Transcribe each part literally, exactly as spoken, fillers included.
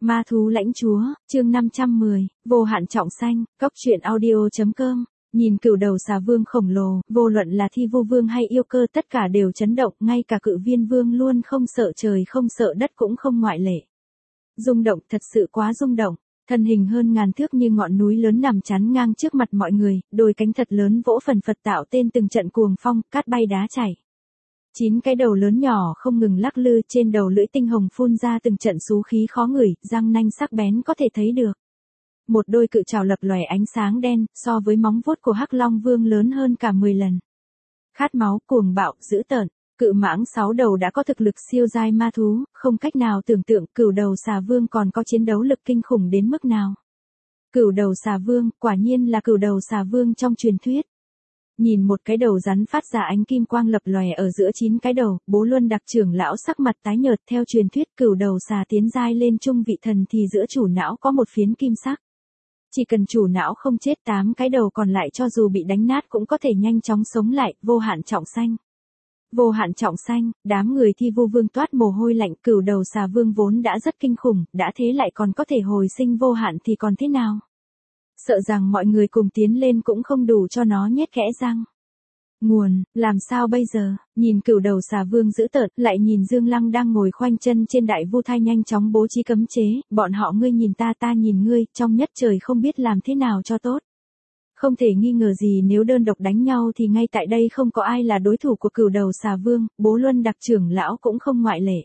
Ma thú lãnh chúa, chương năm trăm mười, vô hạn trọng xanh, cốc truyện audio.com. Nhìn cửu đầu xà vương khổng lồ, vô luận là thi vu vương hay yêu cơ tất cả đều chấn động, ngay cả cự viên vương luôn không sợ trời không sợ đất cũng không ngoại lệ. Rung động, thật sự quá rung động. Thân hình hơn ngàn thước như ngọn núi lớn nằm chắn ngang trước mặt mọi người, đôi cánh thật lớn vỗ phần phật tạo tên từng trận cuồng phong, cát bay đá chảy. Chín cái đầu lớn nhỏ không ngừng lắc lư, trên đầu lưỡi tinh hồng phun ra từng trận xú khí khó ngửi, răng nanh sắc bén có thể thấy được. Một đôi cự trảo lập lòe ánh sáng đen, so với móng vuốt của Hắc Long Vương lớn hơn cả mười lần. Khát máu, cuồng bạo, dữ tợn, cự mãng sáu đầu đã có thực lực siêu giai ma thú, không cách nào tưởng tượng cửu đầu xà vương còn có chiến đấu lực kinh khủng đến mức nào. Cửu đầu xà vương, quả nhiên là cửu đầu xà vương trong truyền thuyết. Nhìn một cái đầu rắn phát ra ánh kim quang lập lòe ở giữa chín cái đầu, Bố Luân đặc trưởng lão sắc mặt tái nhợt, theo truyền thuyết cửu đầu xà tiến giai lên trung vị thần thì giữa chủ não có một phiến kim sắc. Chỉ cần chủ não không chết, tám cái đầu còn lại cho dù bị đánh nát cũng có thể nhanh chóng sống lại, vô hạn trọng xanh. Vô hạn trọng xanh, đám người thi vu vương toát mồ hôi lạnh, cửu đầu xà vương vốn đã rất kinh khủng, đã thế lại còn có thể hồi sinh vô hạn thì còn thế nào? Sợ rằng mọi người cùng tiến lên cũng không đủ cho nó nhét kẽ răng. Nguồn, làm sao bây giờ? Nhìn cửu đầu xà vương dữ tợn, lại nhìn Dương Lăng đang ngồi khoanh chân trên đại vu thai nhanh chóng bố trí cấm chế, bọn họ ngươi nhìn ta ta nhìn ngươi, trong nhất trời không biết làm thế nào cho tốt. Không thể nghi ngờ gì nếu đơn độc đánh nhau thì ngay tại đây không có ai là đối thủ của cửu đầu xà vương, Bố Luân đặc trưởng lão cũng không ngoại lệ.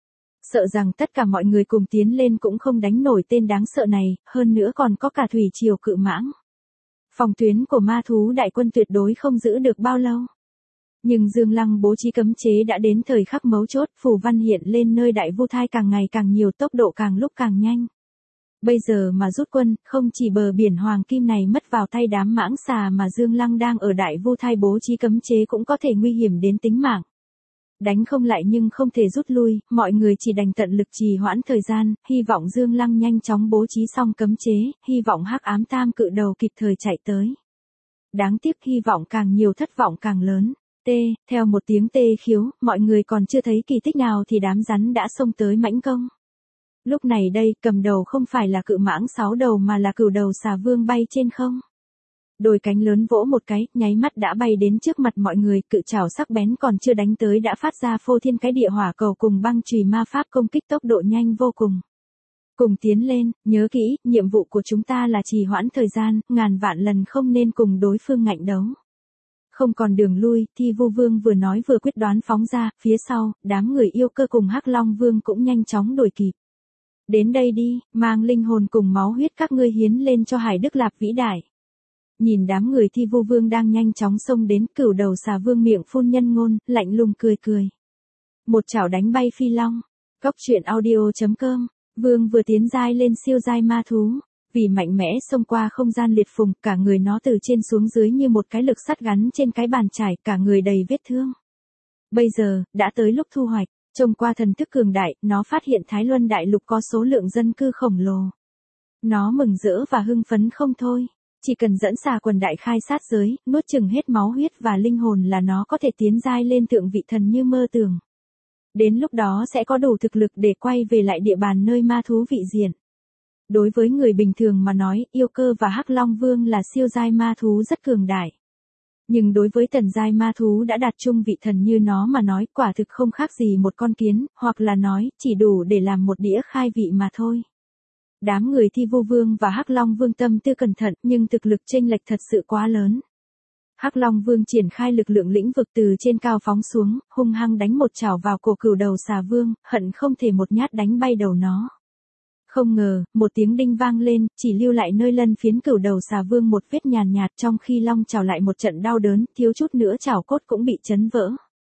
Sợ rằng tất cả mọi người cùng tiến lên cũng không đánh nổi tên đáng sợ này, hơn nữa còn có cả thủy triều cự mãng. Phòng tuyến của ma thú đại quân tuyệt đối không giữ được bao lâu. Nhưng Dương Lăng bố trí cấm chế đã đến thời khắc mấu chốt, phù văn hiện lên nơi đại vu thai càng ngày càng nhiều, tốc độ càng lúc càng nhanh. Bây giờ mà rút quân, không chỉ bờ biển hoàng kim này mất vào tay đám mãng xà mà Dương Lăng đang ở đại vu thai bố trí cấm chế cũng có thể nguy hiểm đến tính mạng. Đánh không lại nhưng không thể rút lui, mọi người chỉ đành tận lực trì hoãn thời gian, hy vọng Dương Lăng nhanh chóng bố trí xong cấm chế, hy vọng hắc ám tam cự đầu kịp thời chạy tới. Đáng tiếc hy vọng càng nhiều thất vọng càng lớn. Tê, theo một tiếng tê khiếu, mọi người còn chưa thấy kỳ tích nào thì đám rắn đã xông tới mãnh công. Lúc này đây, cầm đầu không phải là cự mãng sáu đầu mà là cửu đầu xà vương bay trên không. Đôi cánh lớn vỗ một cái, nháy mắt đã bay đến trước mặt mọi người, cự trảo sắc bén còn chưa đánh tới đã phát ra phô thiên cái địa hỏa cầu cùng băng chùy ma pháp công kích tốc độ nhanh vô cùng. Cùng tiến lên, nhớ kỹ, nhiệm vụ của chúng ta là trì hoãn thời gian, ngàn vạn lần không nên cùng đối phương ngạnh đấu. Không còn đường lui, thi vu vương vừa nói vừa quyết đoán phóng ra, phía sau, đám người yêu cơ cùng Hắc Long Vương cũng nhanh chóng đuổi kịp. Đến đây đi, mang linh hồn cùng máu huyết các ngươi hiến lên cho Hải Đức Lạp vĩ đại. Nhìn đám người thi vu vương đang nhanh chóng xông đến, cửu đầu xà vương miệng phun nhân ngôn, lạnh lùng cười cười. Một chảo đánh bay phi long. Cốc truyện audio.com. Vương vừa tiến giai lên siêu giai ma thú. Vì mạnh mẽ xông qua không gian liệt phùng, cả người nó từ trên xuống dưới như một cái lực sắt gắn trên cái bàn chải, cả người đầy vết thương. Bây giờ, đã tới lúc thu hoạch. Trông qua thần thức cường đại, nó phát hiện Thái Luân Đại Lục có số lượng dân cư khổng lồ. Nó mừng rỡ và hưng phấn không thôi. Chỉ cần dẫn xà quần đại khai sát giới, nuốt chừng hết máu huyết và linh hồn là nó có thể tiến giai lên thượng vị thần như mơ tưởng. Đến lúc đó sẽ có đủ thực lực để quay về lại địa bàn nơi ma thú vị diện. Đối với người bình thường mà nói, yêu cơ và Hắc Long Vương là siêu giai ma thú rất cường đại. Nhưng đối với tần giai ma thú đã đạt trung vị thần như nó mà nói, quả thực không khác gì một con kiến, hoặc là nói, chỉ đủ để làm một đĩa khai vị mà thôi. Đám người thi vu vương và Hắc Long Vương tâm tư cẩn thận, nhưng thực lực chênh lệch thật sự quá lớn. Hắc Long Vương triển khai lực lượng lĩnh vực từ trên cao phóng xuống, hung hăng đánh một chảo vào cổ cửu đầu xà vương, hận không thể một nhát đánh bay đầu nó. Không ngờ, một tiếng đinh vang lên, chỉ lưu lại nơi lân phiến cửu đầu xà vương một vết nhàn nhạt, trong khi long chảo lại một trận đau đớn, thiếu chút nữa chảo cốt cũng bị chấn vỡ.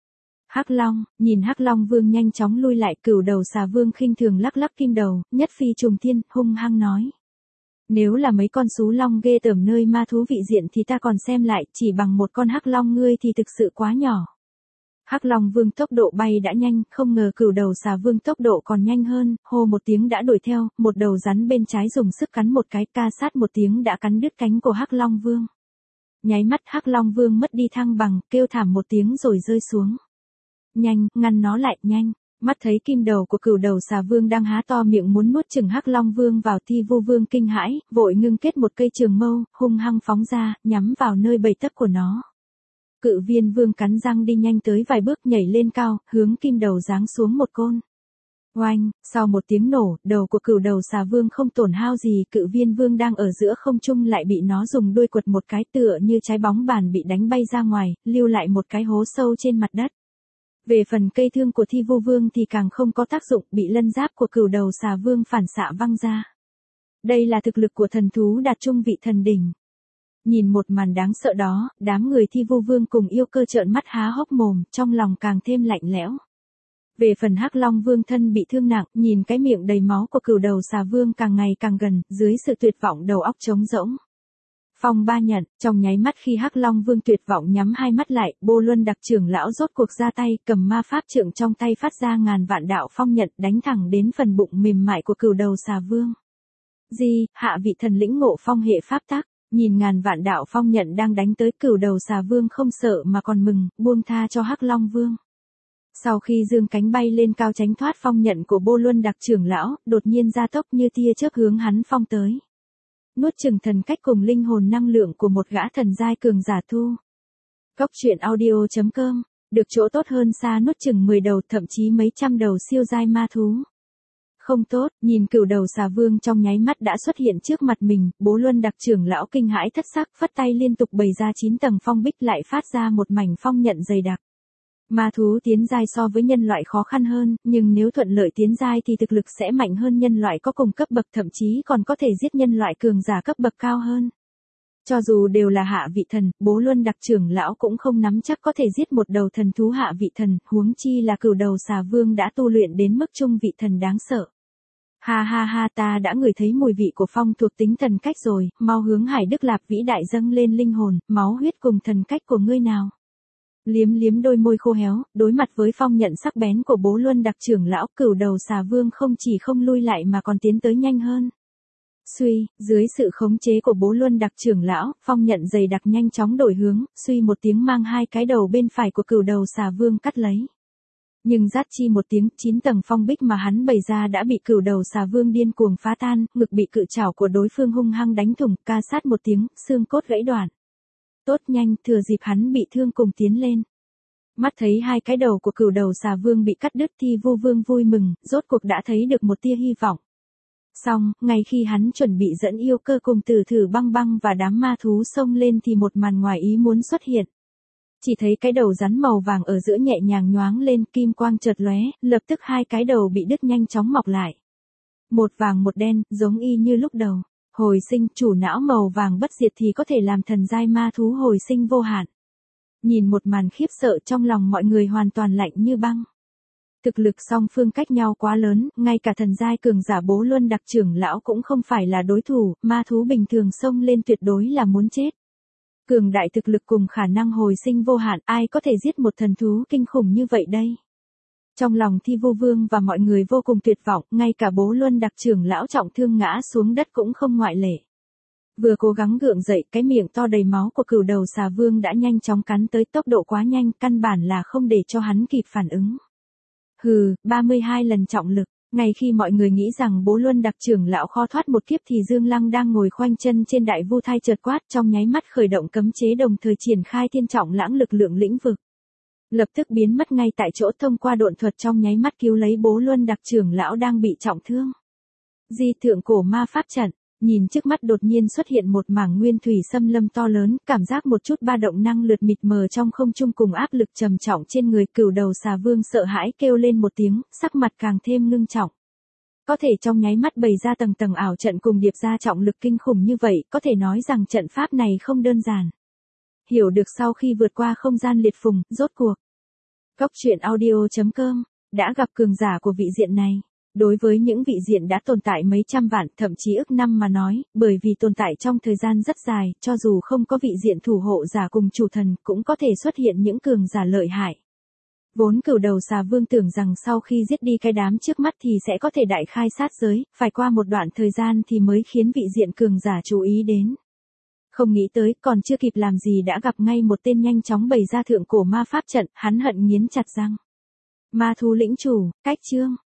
Hắc Long, nhìn Hắc Long Vương nhanh chóng lui lại, cửu đầu xà vương khinh thường lắc lắc kim đầu, nhất phi trùng thiên, hung hăng nói. Nếu là mấy con sú long ghê tởm nơi ma thú vị diện thì ta còn xem lại, chỉ bằng một con Hắc Long ngươi thì thực sự quá nhỏ. Hắc Long Vương tốc độ bay đã nhanh, không ngờ cửu đầu xà vương tốc độ còn nhanh hơn, hô một tiếng đã đuổi theo, một đầu rắn bên trái dùng sức cắn một cái, ca sát một tiếng đã cắn đứt cánh của Hắc Long Vương. Nháy mắt Hắc Long Vương mất đi thăng bằng, kêu thảm một tiếng rồi rơi xuống. Nhanh, ngăn nó lại, nhanh. Mắt thấy kim đầu của cửu đầu xà vương đang há to miệng muốn nuốt chửng Hắc Long Vương vào, Thi Vu Vương kinh hãi, vội ngưng kết một cây trường mâu, hung hăng phóng ra, nhắm vào nơi bầy tấc của nó. Cự Viên Vương cắn răng đi nhanh tới vài bước, nhảy lên cao, hướng kim đầu giáng xuống một côn. Oanh, sau một tiếng nổ, đầu của cửu đầu xà vương không tổn hao gì, Cự Viên Vương đang ở giữa không trung lại bị nó dùng đuôi quật một cái, tựa như trái bóng bàn bị đánh bay ra ngoài, lưu lại một cái hố sâu trên mặt đất. Về phần cây thương của Thi Vu Vương thì càng không có tác dụng, bị lân giáp của cửu đầu xà vương phản xạ văng ra. Đây là thực lực của thần thú đạt trung vị thần đỉnh. Nhìn một màn đáng sợ đó, đám người Thi Vu Vương cùng yêu cơ trợn mắt há hốc mồm, trong lòng càng thêm lạnh lẽo. Về phần Hắc Long Vương thân bị thương nặng, nhìn cái miệng đầy máu của cửu đầu xà vương càng ngày càng gần, dưới sự tuyệt vọng đầu óc trống rỗng. Phong ba nhận, trong nháy mắt khi Hắc Long Vương tuyệt vọng nhắm hai mắt lại, Bô Luân Đặc trưởng lão rốt cuộc ra tay, cầm ma pháp trượng trong tay phát ra ngàn vạn đạo phong nhận, đánh thẳng đến phần bụng mềm mại của cửu đầu xà vương. Di, hạ vị thần lĩnh ngộ phong hệ pháp tắc, nhìn ngàn vạn đạo phong nhận đang đánh tới, cửu đầu xà vương không sợ mà còn mừng, buông tha cho Hắc Long Vương. Sau khi dương cánh bay lên cao tránh thoát phong nhận của Bô Luân Đặc trưởng lão, đột nhiên gia tốc như tia chớp hướng hắn phong tới. Nuốt chửng thần cách cùng linh hồn năng lượng của một gã thần giai cường giả thu. Cốc truyện audio chấm com, được chỗ tốt hơn xa nuốt chửng mười đầu thậm chí mấy trăm đầu siêu giai ma thú. Không tốt, nhìn cửu đầu xà vương trong nháy mắt đã xuất hiện trước mặt mình, Bố Luân Đặc trưởng lão kinh hãi thất sắc, phất tay liên tục bày ra chín tầng phong bích, lại phát ra một mảnh phong nhận dày đặc. Ma thú tiến giai so với nhân loại khó khăn hơn, nhưng nếu thuận lợi tiến giai thì thực lực sẽ mạnh hơn nhân loại có cùng cấp bậc, thậm chí còn có thể giết nhân loại cường giả cấp bậc cao hơn. Cho dù đều là hạ vị thần, Bố Luân Đặc trưởng lão cũng không nắm chắc có thể giết một đầu thần thú hạ vị thần, huống chi là cửu đầu xà vương đã tu luyện đến mức trung vị thần đáng sợ. Ha ha ha, ta đã ngửi thấy mùi vị của phong thuộc tính thần cách rồi, mau hướng Hải Đức Lạp vĩ đại dâng lên linh hồn, máu huyết cùng thần cách của ngươi nào. Liếm liếm đôi môi khô héo, đối mặt với phong nhận sắc bén của Bố Luân Đặc trưởng lão, cửu đầu xà vương không chỉ không lui lại mà còn tiến tới nhanh hơn. Suy, dưới sự khống chế của Bố Luân Đặc trưởng lão, phong nhận dày đặc nhanh chóng đổi hướng, suy một tiếng mang hai cái đầu bên phải của cửu đầu xà vương cắt lấy. Nhưng rát chi một tiếng, chín tầng phong bích mà hắn bày ra đã bị cửu đầu xà vương điên cuồng phá tan, ngực bị cự trảo của đối phương hung hăng đánh thủng, ca sát một tiếng, xương cốt gãy đoạn. Tốt, nhanh, thừa dịp hắn bị thương cùng tiến lên. Mắt thấy hai cái đầu của cửu đầu xà vương bị cắt đứt, Thi Vu Vương vui mừng, rốt cuộc đã thấy được một tia hy vọng. Xong, ngay khi hắn chuẩn bị dẫn yêu cơ cùng Tử Thử Băng Băng và đám ma thú xông lên thì một màn ngoài ý muốn xuất hiện. Chỉ thấy cái đầu rắn màu vàng ở giữa nhẹ nhàng nhoáng lên, kim quang chợt lóe, lập tức hai cái đầu bị đứt nhanh chóng mọc lại. Một vàng một đen, giống y như lúc đầu. Hồi sinh, chủ não màu vàng bất diệt thì có thể làm thần giai ma thú hồi sinh vô hạn. Nhìn một màn khiếp sợ, trong lòng mọi người hoàn toàn lạnh như băng. Thực lực song phương cách nhau quá lớn, ngay cả thần giai cường giả Bố Luân Đặc trưởng lão cũng không phải là đối thủ, ma thú bình thường xông lên tuyệt đối là muốn chết. Cường đại thực lực cùng khả năng hồi sinh vô hạn, ai có thể giết một thần thú kinh khủng như vậy đây? Trong lòng Thi Vu Vương và mọi người vô cùng tuyệt vọng, ngay cả Bố Luân Đặc trưởng lão trọng thương ngã xuống đất cũng không ngoại lệ. Vừa cố gắng gượng dậy, cái miệng to đầy máu của cửu đầu xà vương đã nhanh chóng cắn tới, tốc độ quá nhanh, căn bản là không để cho hắn kịp phản ứng. Hừ, ba mươi hai lần trọng lực. Ngay khi mọi người nghĩ rằng Bố Luân Đặc trưởng lão khó thoát một kiếp thì Dương Lăng đang ngồi khoanh chân trên đại vu thai chợt quát, trong nháy mắt khởi động cấm chế, đồng thời triển khai thiên trọng lãng lực lượng lĩnh vực. Lập tức biến mất ngay tại chỗ, thông qua độn thuật trong nháy mắt cứu lấy Bố Luân Đặc trưởng lão đang bị trọng thương. Di thượng cổ ma pháp trận, nhìn trước mắt đột nhiên xuất hiện một mảng nguyên thủy xâm lâm to lớn, cảm giác một chút ba động năng lượt mịt mờ trong không trung cùng áp lực trầm trọng trên người, cửu đầu xà vương sợ hãi kêu lên một tiếng, sắc mặt càng thêm ngưng trọng. Có thể trong nháy mắt bày ra tầng tầng ảo trận cùng điệp ra trọng lực kinh khủng như vậy, có thể nói rằng trận pháp này không đơn giản. Hiểu được sau khi vượt qua không gian liệt phùng, rốt cuộc. Cốc truyện audio chấm com đã gặp cường giả của vị diện này. Đối với những vị diện đã tồn tại mấy trăm vạn, thậm chí ức năm mà nói, bởi vì tồn tại trong thời gian rất dài, cho dù không có vị diện thủ hộ giả cùng chủ thần, cũng có thể xuất hiện những cường giả lợi hại. Vốn cửu đầu xà vương tưởng rằng sau khi giết đi cái đám trước mắt thì sẽ có thể đại khai sát giới, phải qua một đoạn thời gian thì mới khiến vị diện cường giả chú ý đến. Không nghĩ tới, còn chưa kịp làm gì đã gặp ngay một tên nhanh chóng bày ra thượng cổ ma pháp trận, hắn hận nghiến chặt răng. Ma thú lĩnh chủ, cách chương.